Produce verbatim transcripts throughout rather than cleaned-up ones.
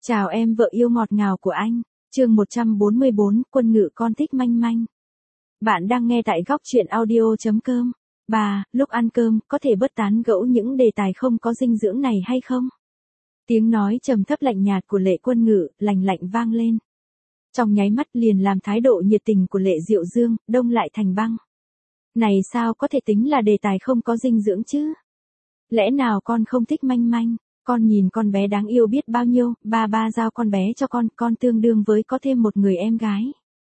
Chào em vợ yêu ngọt ngào của anh, chương một trăm bốn mươi bốn, Quân Ngự con thích manh manh. Bạn đang nghe tại góc truyện audio.com. Bà, lúc ăn cơm, có thể bớt tán gẫu những đề tài không có dinh dưỡng này hay không? Tiếng nói trầm thấp lạnh nhạt của Lệ Quân Ngự, lành lạnh vang lên. Trong nháy mắt liền làm thái độ nhiệt tình của Lệ Diệu Dương, đông lại thành băng. Này sao có thể tính là đề tài không có dinh dưỡng chứ? Lẽ nào con không thích manh manh? Con nhìn con bé đáng yêu biết bao nhiêu, ba ba giao con bé cho con, con tương đương với có thêm một người em gái.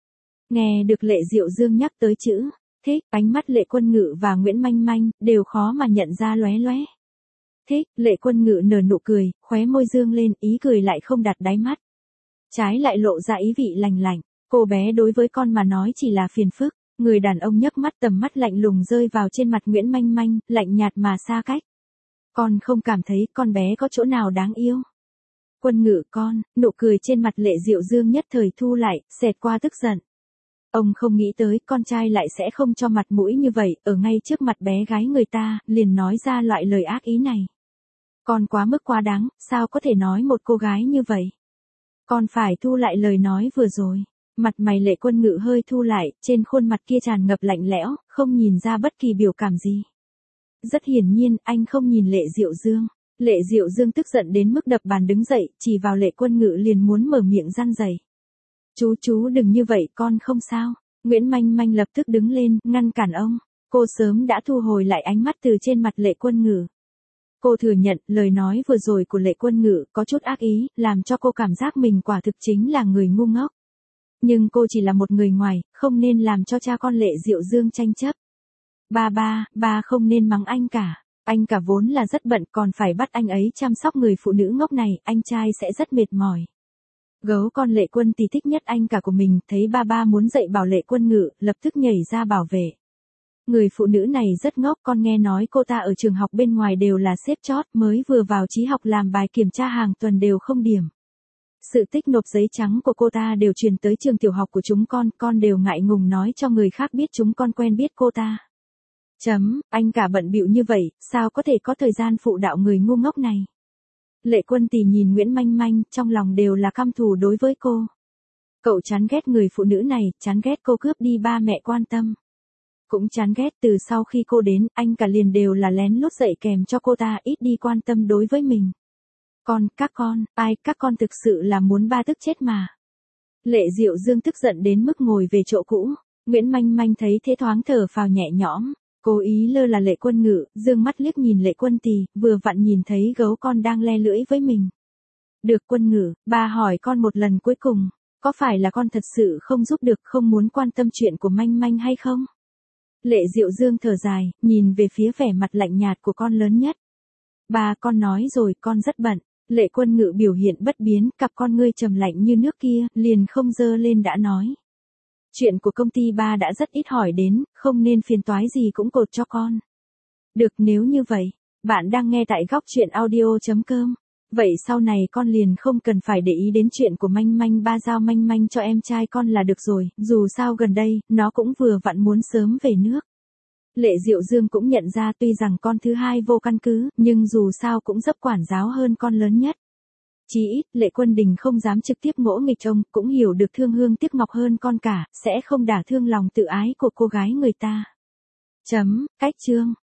Nghe được Lệ Diệu Dương nhắc tới chữ thích, ánh mắt Lệ Quân Ngự và Nguyễn Manh Manh đều khó mà nhận ra lóe lóe. Thích, Lệ Quân Ngự nở nụ cười, khóe môi dương lên, ý cười lại không đặt đáy mắt. Trái lại lộ ra ý vị lành lạnh, cô bé đối với con mà nói chỉ là phiền phức. Người đàn ông nhấc mắt, tầm mắt lạnh lùng rơi vào trên mặt Nguyễn Manh Manh, lạnh nhạt mà xa cách. Con không cảm thấy con bé có chỗ nào đáng yêu. Quân Ngự con, nụ cười trên mặt Lệ Diệu Dương nhất thời thu lại, xẹt qua tức giận. Ông không nghĩ tới con trai lại sẽ không cho mặt mũi như vậy, ở ngay trước mặt bé gái người ta, liền nói ra loại lời ác ý này. Con quá mức quá đáng, sao có thể nói một cô gái như vậy? Con phải thu lại lời nói vừa rồi. Mặt mày Lệ Quân Ngự hơi thu lại, trên khuôn mặt kia tràn ngập lạnh lẽo, không nhìn ra bất kỳ biểu cảm gì. Rất hiển nhiên, anh không nhìn Lệ Diệu Dương. Lệ Diệu Dương tức giận đến mức đập bàn đứng dậy, chỉ vào Lệ Quân Ngự liền muốn mở miệng răn rẩy. Chú chú đừng như vậy, con không sao. Nguyễn Manh Manh lập tức đứng lên, ngăn cản ông. Cô sớm đã thu hồi lại ánh mắt từ trên mặt Lệ Quân Ngự. Cô thừa nhận, lời nói vừa rồi của Lệ Quân Ngự có chút ác ý, làm cho cô cảm giác mình quả thực chính là người ngu ngốc. Nhưng cô chỉ là một người ngoài, không nên làm cho cha con Lệ Diệu Dương tranh chấp. Ba ba, ba không nên mắng anh cả. Anh cả vốn là rất bận, còn phải bắt anh ấy chăm sóc người phụ nữ ngốc này, anh trai sẽ rất mệt mỏi. Gấu con Lệ Quân thì thích nhất anh cả của mình, thấy ba ba muốn dạy bảo Lệ Quân Ngự, lập tức nhảy ra bảo vệ. Người phụ nữ này rất ngốc, con nghe nói cô ta ở trường học bên ngoài đều là xếp chót, mới vừa vào trí học làm bài kiểm tra hàng tuần đều không điểm. Sự tích nộp giấy trắng của cô ta đều truyền tới trường tiểu học của chúng con, con đều ngại ngùng nói cho người khác biết chúng con quen biết cô ta. Chấm, anh cả bận bịu như vậy, sao có thể có thời gian phụ đạo người ngu ngốc này. Lệ Quân Tì nhìn Nguyễn Manh Manh, trong lòng đều là căm thù đối với cô. Cậu chán ghét người phụ nữ này, chán ghét cô cướp đi ba mẹ quan tâm. Cũng chán ghét từ sau khi cô đến, anh cả liền đều là lén lút dạy kèm cho cô ta ít đi quan tâm đối với mình. Con, các con, ai, các con thực sự là muốn ba tức chết mà. Lệ Diệu Dương tức giận đến mức ngồi về chỗ cũ. Nguyễn Manh Manh thấy thế thoáng thở phào nhẹ nhõm. Cố ý lơ là Lệ Quân Ngự, dương mắt liếc nhìn Lệ Quân Tì, vừa vặn nhìn thấy gấu con đang le lưỡi với mình. Được Quân Ngự, ba hỏi con một lần cuối cùng, có phải là con thật sự không giúp được, không muốn quan tâm chuyện của Manh Manh hay không? Lệ Diệu Dương thở dài, nhìn về phía vẻ mặt lạnh nhạt của con lớn nhất. Ba, con nói rồi, con rất bận. Lệ Quân Ngự biểu hiện bất biến, cặp con ngươi trầm lạnh như nước kia, liền không dơ lên đã nói. Chuyện của công ty ba đã rất ít hỏi đến, không nên phiền toái gì cũng cột cho con. Được, nếu như vậy, bạn đang nghe tại góc truyện audio.com. Vậy sau này con liền không cần phải để ý đến chuyện của Manh Manh, ba giao Manh Manh cho em trai con là được rồi, dù sao gần đây, nó cũng vừa vặn muốn sớm về nước. Lệ Diệu Dương cũng nhận ra tuy rằng con thứ hai vô căn cứ, nhưng dù sao cũng dấp quản giáo hơn con lớn nhất. Chí ít, Lệ Quân Đình không dám trực tiếp ngỗ nghịch ông, cũng hiểu được thương hương tiếc ngọc hơn con cả, sẽ không đả thương lòng tự ái của cô gái người ta. Chấm, cách chương.